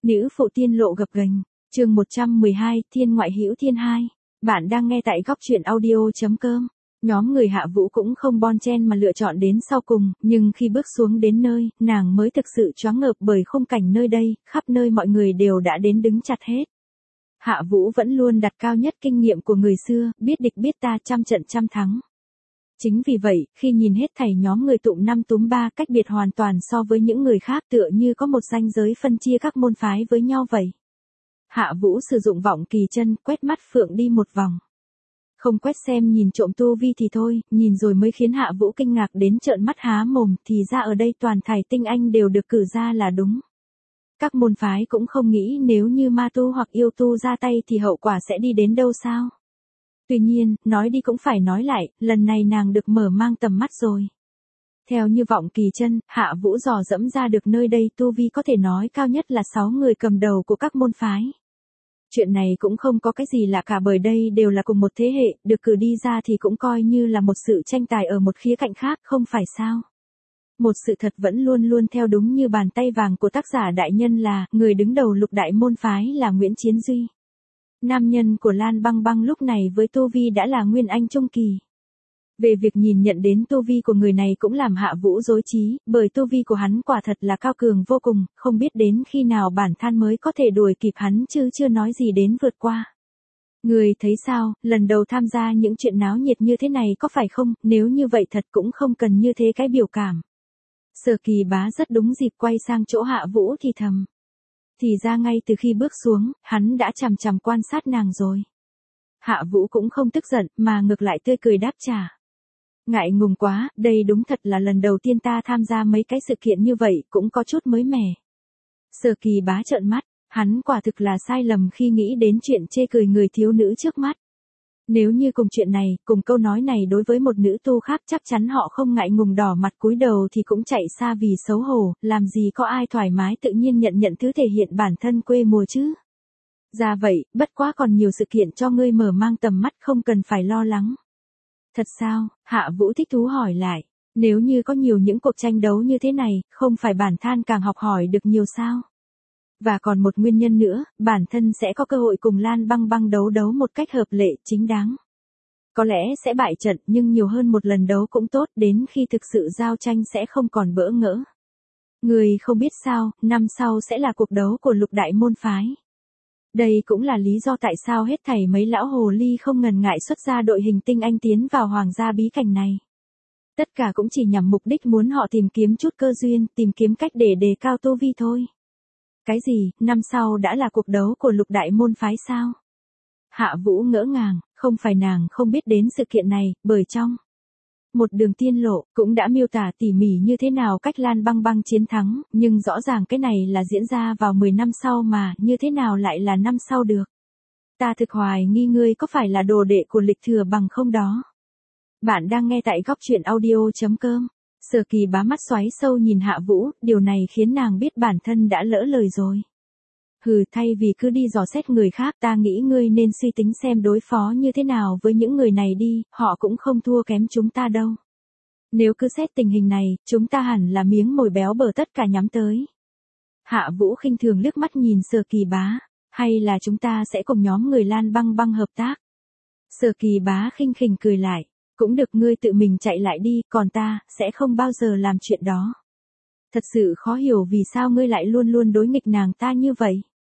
Nữ phụ tiên lộ gập ghềnh, chương 112, thiên ngoại hữu thiên hai. Bạn đang nghe tại góc truyện audio.com. Nhóm người Hạ Vũ cũng không bon chen mà lựa chọn đến sau cùng, nhưng khi bước xuống đến nơi, nàng mới thực sự choáng ngợp bởi khung cảnh nơi đây, khắp nơi mọi người đều đã đến đứng chặt hết. Hạ Vũ vẫn luôn đặt cao nhất kinh nghiệm của người xưa, biết địch biết ta, trăm trận trăm thắng. Chính vì vậy, khi nhìn hết thảy nhóm người tụm 5 túm 3 cách biệt hoàn toàn so với những người khác tựa như có một ranh giới phân chia các môn phái với nhau vậy. Hạ Vũ sử dụng vọng kỳ chân quét mắt Phượng đi một vòng. Không quét xem nhìn trộm tu vi thì thôi, nhìn rồi mới khiến Hạ Vũ kinh ngạc đến trợn mắt há mồm, thì ra ở đây toàn thảy tinh anh đều được cử ra là đúng. Các môn phái cũng không nghĩ nếu như ma tu hoặc yêu tu ra tay thì hậu quả sẽ đi đến đâu sao. Tuy nhiên, nói đi cũng phải nói lại, lần này nàng được mở mang tầm mắt rồi. Theo như vọng kỳ chân, Hạ Vũ dò dẫm ra được nơi đây tu vi có thể nói cao nhất là 6 người cầm đầu của các môn phái. Chuyện này cũng không có cái gì lạ cả bởi đây đều là cùng một thế hệ, được cử đi ra thì cũng coi như là một sự tranh tài ở một khía cạnh khác, không phải sao. Một sự thật vẫn luôn luôn theo đúng như bàn tay vàng của tác giả đại nhân là, người đứng đầu lục đại môn phái là Nguyễn Chiến Duy. Nam nhân của Lan Băng Băng lúc này với tu vi đã là Nguyên Anh trung kỳ. Về việc nhìn nhận đến tu vi của người này cũng làm Hạ Vũ rối trí, bởi tu vi của hắn quả thật là cao cường vô cùng, không biết đến khi nào bản thân mới có thể đuổi kịp hắn chứ chưa nói gì đến vượt qua. Người thấy sao, lần đầu tham gia những chuyện náo nhiệt như thế này có phải không, nếu như vậy thật cũng không cần như thế cái biểu cảm. Sở Kỳ Bá rất đúng dịp quay sang chỗ Hạ Vũ thì thầm. Thì ra ngay từ khi bước xuống, hắn đã chằm chằm quan sát nàng rồi. Hạ Vũ cũng không tức giận, mà ngược lại tươi cười đáp trả. Ngại ngùng quá, đây đúng thật là lần đầu tiên ta tham gia mấy cái sự kiện như vậy, cũng có chút mới mẻ. Sở Kỳ Bá trợn mắt, hắn quả thực là sai lầm khi nghĩ đến chuyện chê cười người thiếu nữ trước mắt. Nếu như cùng chuyện này, cùng câu nói này đối với một nữ tu khác chắc chắn họ không ngại ngùng đỏ mặt cúi đầu thì cũng chạy xa vì xấu hổ, làm gì có ai thoải mái tự nhiên nhận thứ thể hiện bản thân quê mùa chứ. Ra vậy, bất quá còn nhiều sự kiện cho ngươi mở mang tầm mắt không cần phải lo lắng. Thật sao? Hạ Vũ thích thú hỏi lại. Nếu như có nhiều những cuộc tranh đấu như thế này, không phải bản thân càng học hỏi được nhiều sao? Và còn một nguyên nhân nữa, bản thân sẽ có cơ hội cùng Lan Băng Băng đấu một cách hợp lệ, chính đáng. Có lẽ sẽ bại trận nhưng nhiều hơn một lần đấu cũng tốt, đến khi thực sự giao tranh sẽ không còn bỡ ngỡ. Người không biết sao, năm sau sẽ là cuộc đấu của lục đại môn phái. Đây cũng là lý do tại sao hết thảy mấy lão hồ ly không ngần ngại xuất ra đội hình tinh anh tiến vào hoàng gia bí cảnh này. Tất cả cũng chỉ nhằm mục đích muốn họ tìm kiếm chút cơ duyên, tìm kiếm cách để đề cao tu vi thôi. Cái gì, năm sau đã là cuộc đấu của lục đại môn phái sao? Hạ Vũ ngỡ ngàng, không phải nàng không biết đến sự kiện này, bởi trong một đường tiên lộ, cũng đã miêu tả tỉ mỉ như thế nào cách Lan Băng Băng chiến thắng, nhưng rõ ràng cái này là diễn ra vào 10 năm sau mà, như thế nào lại là năm sau được. Ta thực hoài nghi ngươi có phải là đồ đệ của Lịch Thừa Bằng không đó. Bạn đang nghe tại góc truyện audio.com. Sở Kỳ Bá mắt xoáy sâu nhìn Hạ Vũ, điều này khiến nàng biết bản thân đã lỡ lời rồi. Hừ, thay vì cứ đi dò xét người khác, ta nghĩ ngươi nên suy tính xem đối phó như thế nào với những người này đi, họ cũng không thua kém chúng ta đâu. Nếu cứ xét tình hình này, chúng ta hẳn là miếng mồi béo bở tất cả nhắm tới. Hạ Vũ khinh thường liếc mắt nhìn Sở Kỳ Bá, hay là chúng ta sẽ cùng nhóm người Lan Băng Băng hợp tác. Sở Kỳ Bá khinh khỉnh cười lại, cũng được, ngươi tự mình chạy lại đi, còn ta, sẽ không bao giờ làm chuyện đó. Thật sự khó hiểu vì sao ngươi lại luôn luôn đối nghịch nàng ta như vậy.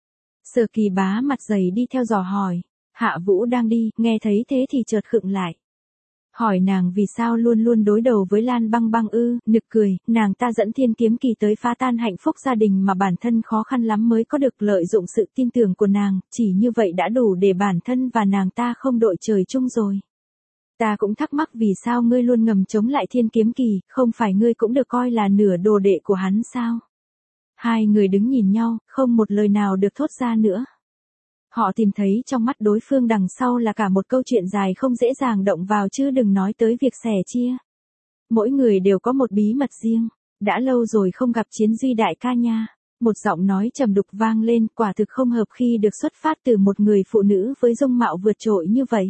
Sở Kỳ Bá mặt dày đi theo dò hỏi. Hạ Vũ đang đi, nghe thấy thế thì chợt khựng lại. Hỏi nàng vì sao luôn luôn đối đầu với Lan Băng Băng ư, nực cười, nàng ta dẫn Thiên Kiếm Kỳ tới phá tan hạnh phúc gia đình mà bản thân khó khăn lắm mới có được, lợi dụng sự tin tưởng của nàng, chỉ như vậy đã đủ để bản thân và nàng ta không đội trời chung rồi. Ta cũng thắc mắc vì sao ngươi luôn ngầm chống lại Thiên Kiếm Kỳ, không phải ngươi cũng được coi là nửa đồ đệ của hắn sao? Hai người đứng nhìn nhau, không một lời nào được thốt ra nữa. Họ tìm thấy trong mắt đối phương đằng sau là cả một câu chuyện dài không dễ dàng động vào chứ đừng nói tới việc sẻ chia. Mỗi người đều có một bí mật riêng. Đã lâu rồi không gặp Chiến Duy đại ca nha. Một giọng nói trầm đục vang lên, quả thực không hợp khi được xuất phát từ một người phụ nữ với dung mạo vượt trội như vậy.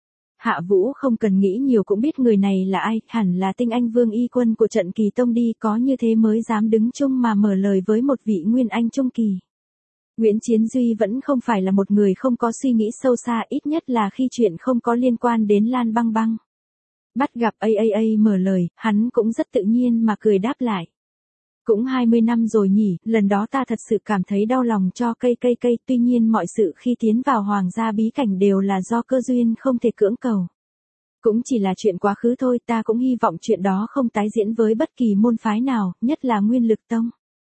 Hạ Vũ không cần nghĩ nhiều cũng biết người này là ai, hẳn là tinh anh Vương Y Quân của trận Kỳ Tông đi, có như thế mới dám đứng chung mà mở lời với một vị Nguyên Anh trung kỳ. Nguyễn Chiến Duy vẫn không phải là một người không có suy nghĩ sâu xa, ít nhất là khi chuyện không có liên quan đến Lan Băng Băng. Bắt gặp mở lời, hắn cũng rất tự nhiên mà cười đáp lại. Cũng 20 năm rồi nhỉ, lần đó ta thật sự cảm thấy đau lòng cho cây, tuy nhiên mọi sự khi tiến vào hoàng gia bí cảnh đều là do cơ duyên không thể cưỡng cầu. Cũng chỉ là chuyện quá khứ thôi, ta cũng hy vọng chuyện đó không tái diễn với bất kỳ môn phái nào, nhất là Nguyên Lực Tông.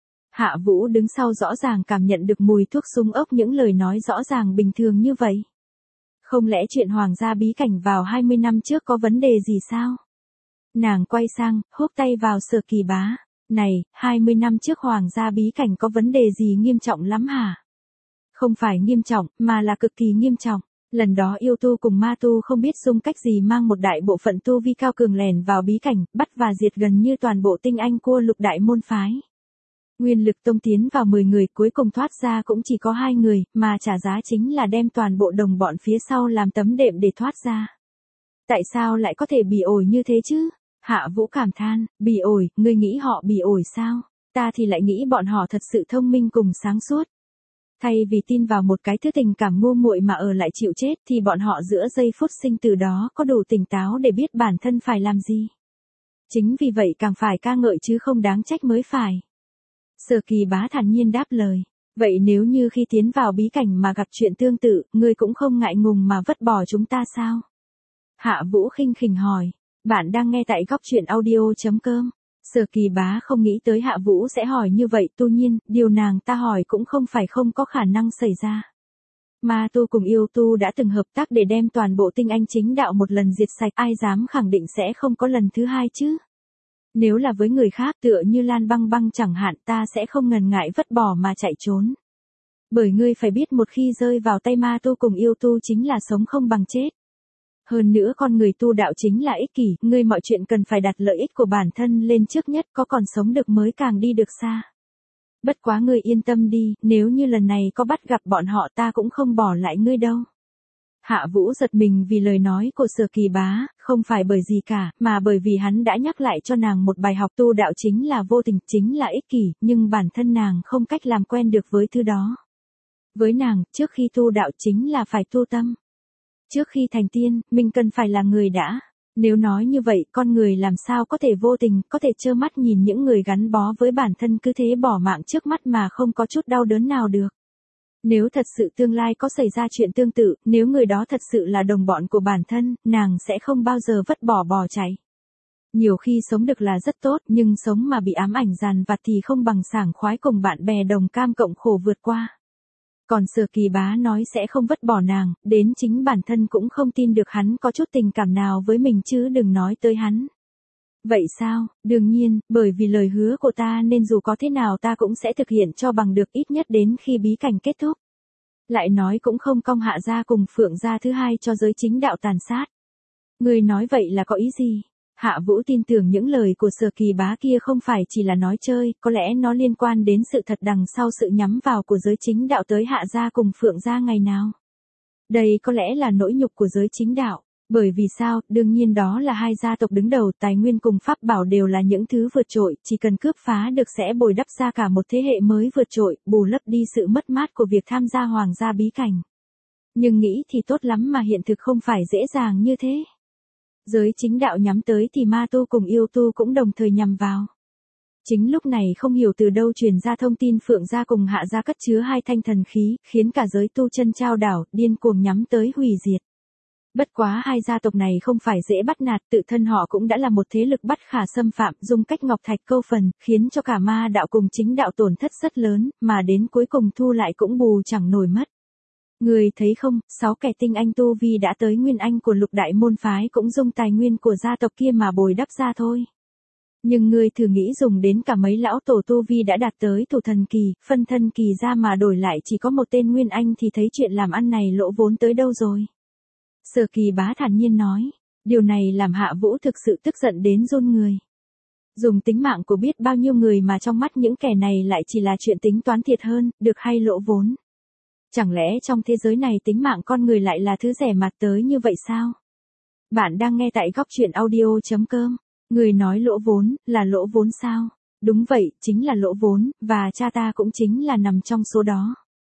Hạ Vũ đứng sau rõ ràng cảm nhận được mùi thuốc súng ốc những lời nói rõ ràng bình thường như vậy. Không lẽ chuyện hoàng gia bí cảnh vào 20 năm trước có vấn đề gì sao? Nàng quay sang, húc tay vào Sở Kỳ Bá. Này, 20 năm trước hoàng gia bí cảnh có vấn đề gì nghiêm trọng lắm hả? Không phải nghiêm trọng, mà là cực kỳ nghiêm trọng. Lần đó yêu tu cùng ma tu không biết dùng cách gì mang một đại bộ phận tu vi cao cường lẻn vào bí cảnh, bắt và diệt gần như toàn bộ tinh anh cua lục đại môn phái. Nguyên Lực Tông tiến vào 10 người, cuối cùng thoát ra cũng chỉ có 2 người, mà trả giá chính là đem toàn bộ đồng bọn phía sau làm tấm đệm để thoát ra. Tại sao lại có thể bỉ ổi như thế chứ? Hạ Vũ cảm than, bỉ ổi, ngươi nghĩ họ bỉ ổi sao? Ta thì lại nghĩ bọn họ thật sự thông minh cùng sáng suốt. Thay vì tin vào một cái thứ tình cảm ngu muội mà ở lại chịu chết thì bọn họ giữa giây phút sinh từ đó có đủ tỉnh táo để biết bản thân phải làm gì. Chính vì vậy càng phải ca ngợi chứ không đáng trách mới phải. Sở Kỳ Bá thản nhiên đáp lời. Vậy nếu như khi tiến vào bí cảnh mà gặp chuyện tương tự, ngươi cũng không ngại ngùng mà vứt bỏ chúng ta sao? Hạ Vũ khinh khỉnh hỏi. Bạn đang nghe tại góc truyện audio.com. Sở Kỳ Bá không nghĩ tới Hạ Vũ sẽ hỏi như vậy, tuy nhiên, điều nàng ta hỏi cũng không phải không có khả năng xảy ra. Ma tu cùng yêu tu đã từng hợp tác để đem toàn bộ tinh anh chính đạo một lần diệt sạch, ai dám khẳng định sẽ không có lần thứ hai chứ? Nếu là với người khác tựa như Lan Băng Băng chẳng hạn, ta sẽ không ngần ngại vứt bỏ mà chạy trốn. Bởi ngươi phải biết một khi rơi vào tay ma tu cùng yêu tu chính là sống không bằng chết. Hơn nữa con người tu đạo chính là ích kỷ, ngươi mọi chuyện cần phải đặt lợi ích của bản thân lên trước nhất, có còn sống được mới càng đi được xa. Bất quá ngươi yên tâm đi, nếu như lần này có bắt gặp bọn họ ta cũng không bỏ lại ngươi đâu. Hạ Vũ giật mình vì lời nói của Sở Kỳ Bá, không phải bởi gì cả, mà bởi vì hắn đã nhắc lại cho nàng một bài học tu đạo chính là vô tình, chính là ích kỷ, nhưng bản thân nàng không cách làm quen được với thứ đó. Với nàng, trước khi tu đạo chính là phải tu tâm. Trước khi thành tiên, mình cần phải là người đã. Nếu nói như vậy, con người làm sao có thể vô tình, có thể trơ mắt nhìn những người gắn bó với bản thân cứ thế bỏ mạng trước mắt mà không có chút đau đớn nào được. Nếu thật sự tương lai có xảy ra chuyện tương tự, nếu người đó thật sự là đồng bọn của bản thân, nàng sẽ không bao giờ vứt bỏ chạy. Nhiều khi sống được là rất tốt, nhưng sống mà bị ám ảnh dằn vặt thì không bằng sảng khoái cùng bạn bè đồng cam cộng khổ vượt qua. Còn Sở Kỳ Bá nói sẽ không vứt bỏ nàng, đến chính bản thân cũng không tin được hắn có chút tình cảm nào với mình chứ đừng nói tới hắn. Vậy sao, đương nhiên, bởi vì lời hứa của ta nên dù có thế nào ta cũng sẽ thực hiện cho bằng được ít nhất đến khi bí cảnh kết thúc. Lại nói cũng không cong Hạ gia cùng Phượng gia thứ hai cho giới chính đạo tàn sát. Người nói vậy là có ý gì? Hạ Vũ tin tưởng những lời của Sở Kỳ Bá kia không phải chỉ là nói chơi, có lẽ nó liên quan đến sự thật đằng sau sự nhắm vào của giới chính đạo tới Hạ gia cùng Phượng gia ngày nào. Đây có lẽ là nỗi nhục của giới chính đạo. Bởi vì sao, đương nhiên đó là hai gia tộc đứng đầu, tài nguyên cùng pháp bảo đều là những thứ vượt trội, chỉ cần cướp phá được sẽ bồi đắp ra cả một thế hệ mới vượt trội, bù lấp đi sự mất mát của việc tham gia hoàng gia bí cảnh. Nhưng nghĩ thì tốt lắm mà hiện thực không phải dễ dàng như thế. Giới chính đạo nhắm tới thì ma tu cùng yêu tu cũng đồng thời nhằm vào. Chính lúc này không hiểu từ đâu truyền ra thông tin Phượng gia cùng Hạ gia cất chứa hai thanh thần khí, khiến cả giới tu chân trao đảo, điên cuồng nhắm tới hủy diệt. Bất quá hai gia tộc này không phải dễ bắt nạt, tự thân họ cũng đã là một thế lực bất khả xâm phạm, dùng cách ngọc thạch câu phần, khiến cho cả ma đạo cùng chính đạo tổn thất rất lớn, mà đến cuối cùng thu lại cũng bù chẳng nổi mất. Người thấy không, 6 kẻ tinh anh tu vi đã tới nguyên anh của lục đại môn phái cũng dùng tài nguyên của gia tộc kia mà bồi đắp ra thôi. Nhưng người thử nghĩ dùng đến cả mấy lão tổ tu vi đã đạt tới thủ thần kỳ, phân thân kỳ ra mà đổi lại chỉ có một tên nguyên anh thì thấy chuyện làm ăn này lỗ vốn tới đâu rồi. Sở Kỳ Bá thản nhiên nói, điều này làm Hạ Vũ thực sự tức giận đến run người. Dùng tính mạng của biết bao nhiêu người mà trong mắt những kẻ này lại chỉ là chuyện tính toán thiệt hơn, được hay lỗ vốn. Chẳng lẽ trong thế giới này tính mạng con người lại là thứ rẻ mạt tới như vậy sao? Bạn đang nghe tại góc truyện audio.com. Người nói lỗ vốn, là lỗ vốn sao? Đúng vậy, chính là lỗ vốn, và cha ta cũng chính là nằm trong số đó.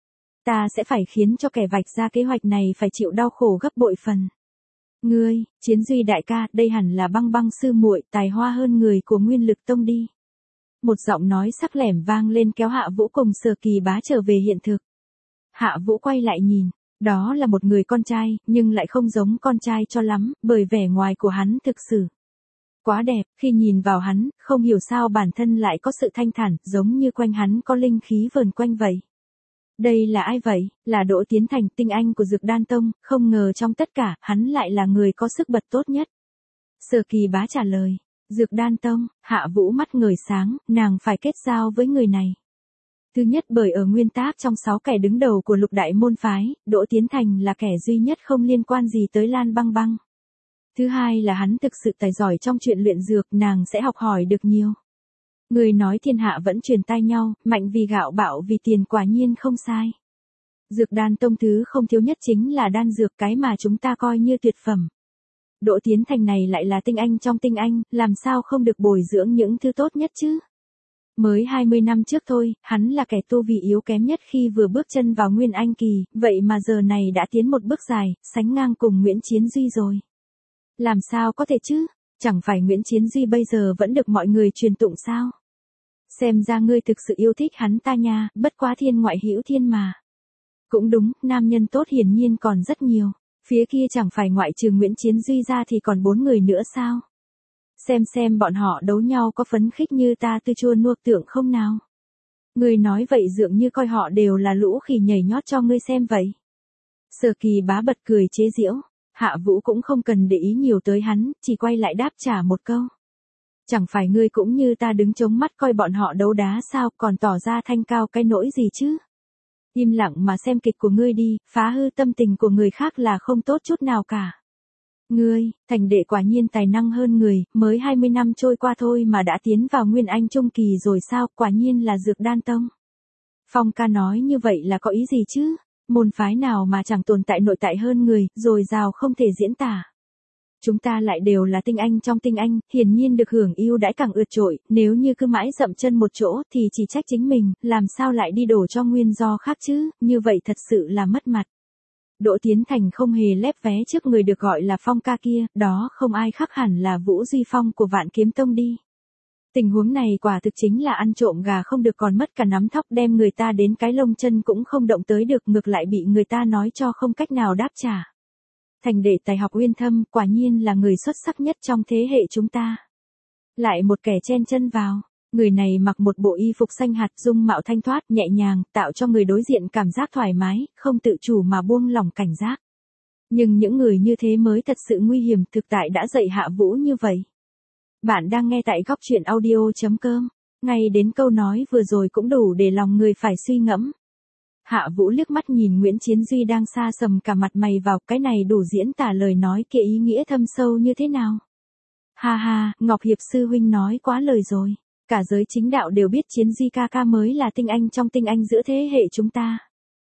ta sẽ phải khiến cho kẻ vạch ra kế hoạch này phải chịu đau khổ gấp bội phần. Ngươi, Chiến Duy đại ca, đây hẳn là Băng Băng sư muội, tài hoa hơn người của Nguyên Lực Tông đi. Một giọng nói sắc lẻm vang lên kéo Hạ Vũ cùng Sở Kỳ Bá trở về hiện thực. Hạ Vũ quay lại nhìn, đó là một người con trai, nhưng lại không giống con trai cho lắm, bởi vẻ ngoài của hắn thực sự quá đẹp, khi nhìn vào hắn, không hiểu sao bản thân lại có sự thanh thản, giống như quanh hắn có linh khí vờn quanh vậy. Đây là ai vậy? Là Đỗ Tiến Thành, tinh anh của Dược Đan Tông, không ngờ trong tất cả, hắn lại là người có sức bật tốt nhất. Sở Kỳ Bá trả lời, Dược Đan Tông, Hạ Vũ mắt ngời sáng, nàng phải kết giao với người này. Thứ nhất bởi ở nguyên tắc trong 6 kẻ đứng đầu của lục đại môn phái, Đỗ Tiến Thành là kẻ duy nhất không liên quan gì tới Lan Băng Băng. Thứ hai là hắn thực sự tài giỏi trong chuyện luyện dược, nàng sẽ học hỏi được nhiều. Người nói thiên hạ vẫn truyền tai nhau, mạnh vì gạo bạo vì tiền, quả nhiên không sai. Dược Đan Tông thứ không thiếu nhất chính là đan dược, cái mà chúng ta coi như tuyệt phẩm. Đỗ Tiến Thành này lại là tinh anh trong tinh anh, làm sao không được bồi dưỡng những thứ tốt nhất chứ? Mới 20 năm trước thôi, hắn là kẻ tu vi yếu kém nhất khi vừa bước chân vào Nguyên Anh kỳ, vậy mà giờ này đã tiến một bước dài, sánh ngang cùng Nguyễn Chiến Duy rồi. Làm sao có thể chứ? Chẳng phải Nguyễn Chiến Duy bây giờ vẫn được mọi người truyền tụng sao? Xem ra ngươi thực sự yêu thích hắn ta nha, bất quá thiên ngoại hữu thiên mà. Cũng đúng, nam nhân tốt hiển nhiên còn rất nhiều. Phía kia chẳng phải ngoại trừ Nguyễn Chiến Duy ra thì còn 4 người nữa sao? Xem bọn họ đấu nhau có phấn khích như ta tư chua nuộc tượng không nào? Ngươi nói vậy dường như coi họ đều là lũ khỉ nhảy nhót cho ngươi xem vậy. Sở Kỳ Bá bật cười chế giễu. Hạ Vũ cũng không cần để ý nhiều tới hắn, chỉ quay lại đáp trả một câu. Chẳng phải ngươi cũng như ta đứng chống mắt coi bọn họ đấu đá sao, còn tỏ ra thanh cao cái nỗi gì chứ? Im lặng mà xem kịch của ngươi đi, phá hư tâm tình của người khác là không tốt chút nào cả. Ngươi, Thành đệ quả nhiên tài năng hơn người, mới 20 năm trôi qua thôi mà đã tiến vào Nguyên Anh trung kỳ rồi sao, quả nhiên là Dược Đan Tông. Phong ca nói như vậy là có ý gì chứ? Môn phái nào mà chẳng tồn tại nội tại hơn người, rồi giàu không thể diễn tả. Chúng ta lại đều là tinh anh trong tinh anh, hiển nhiên được hưởng ưu đãi càng ượt trội, nếu như cứ mãi dậm chân một chỗ thì chỉ trách chính mình, làm sao lại đi đổ cho nguyên do khác chứ, như vậy thật sự là mất mặt. Đỗ Tiến Thành không hề lép vé trước người được gọi là Phong ca kia, đó không ai khác hẳn là Vũ Duy Phong của Vạn Kiếm Tông đi. Tình huống này quả thực chính là ăn trộm gà không được còn mất cả nắm thóc, đem người ta đến cái lông chân cũng không động tới được, ngược lại bị người ta nói cho không cách nào đáp trả. Thành đệ tài học uyên thâm, quả nhiên là người xuất sắc nhất trong thế hệ chúng ta. Lại một kẻ chen chân vào, người này mặc một bộ y phục xanh hạt, dung mạo thanh thoát, nhẹ nhàng, tạo cho người đối diện cảm giác thoải mái, không tự chủ mà buông lỏng cảnh giác. Nhưng những người như thế mới thật sự nguy hiểm, thực tại đã dạy Hạ Vũ như vậy. Bạn đang nghe tại góc truyện audio.com, ngay đến câu nói vừa rồi cũng đủ để lòng người phải suy ngẫm. Hạ Vũ liếc mắt nhìn Nguyễn Chiến Duy đang xa sầm cả mặt mày vào, cái này đủ diễn tả lời nói kia ý nghĩa thâm sâu như thế nào. Ha ha, Ngọc Hiệp sư huynh nói quá lời rồi. Cả giới chính đạo đều biết Chiến Duy ca ca mới là tinh anh trong tinh anh giữa thế hệ chúng ta.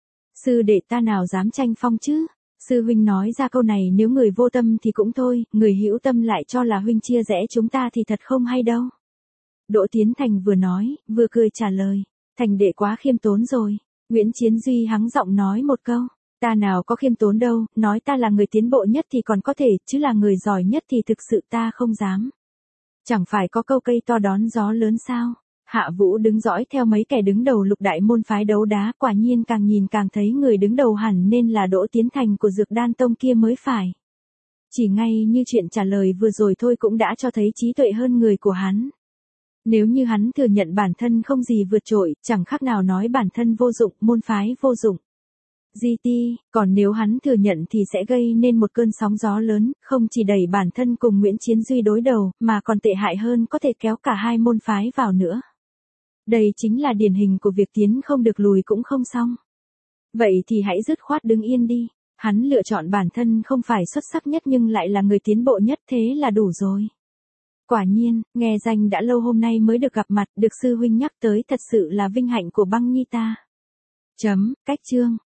Sư đệ ta nào dám tranh phong chứ? Sư huynh nói ra câu này nếu người vô tâm thì cũng thôi, người hữu tâm lại cho là huynh chia rẽ chúng ta thì thật không hay đâu. Đỗ Tiến Thành vừa nói, vừa cười trả lời. Thành đệ quá khiêm tốn rồi. Nguyễn Chiến Duy hắng giọng nói một câu. Ta nào có khiêm tốn đâu, nói ta là người tiến bộ nhất thì còn có thể, chứ là người giỏi nhất thì thực sự ta không dám. Chẳng phải có câu cây to đón gió lớn sao? Hạ Vũ đứng dõi theo mấy kẻ đứng đầu lục đại môn phái đấu đá, quả nhiên càng nhìn càng thấy người đứng đầu hẳn nên là Đỗ Tiến Thành của Dược Đan Tông kia mới phải. Chỉ ngay như chuyện trả lời vừa rồi thôi cũng đã cho thấy trí tuệ hơn người của hắn. Nếu như hắn thừa nhận bản thân không gì vượt trội, chẳng khác nào nói bản thân vô dụng, môn phái vô dụng. GT, còn nếu hắn thừa nhận thì sẽ gây nên một cơn sóng gió lớn, không chỉ đẩy bản thân cùng Nguyễn Chiến Duy đối đầu, mà còn tệ hại hơn có thể kéo cả hai môn phái vào nữa. Đây chính là điển hình của việc tiến không được lùi cũng không xong. Vậy thì hãy dứt khoát đứng yên đi. Hắn lựa chọn bản thân không phải xuất sắc nhất nhưng lại là người tiến bộ nhất, thế là đủ rồi. Quả nhiên, nghe danh đã lâu hôm nay mới được gặp mặt, được sư huynh nhắc tới thật sự là vinh hạnh của Băng Nhi ta. Cách chương.